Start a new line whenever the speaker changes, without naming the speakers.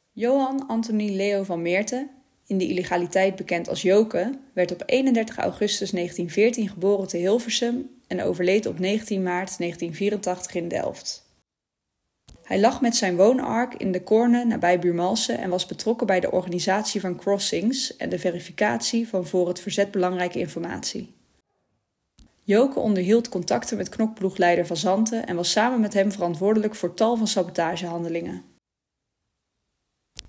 Johan Anthony Leo van Meerten, in de illegaliteit bekend als Joke, werd op 31 augustus 1914 geboren te Hilversum en overleed op 19 maart 1984 in Delft. Hij lag met zijn woonark in de Corne nabij Buurmalsen en was betrokken bij de organisatie van crossings en de verificatie van voor het verzet belangrijke informatie. Joke onderhield contacten met knokploegleider Van Zanten en was samen met hem verantwoordelijk voor tal van sabotagehandelingen.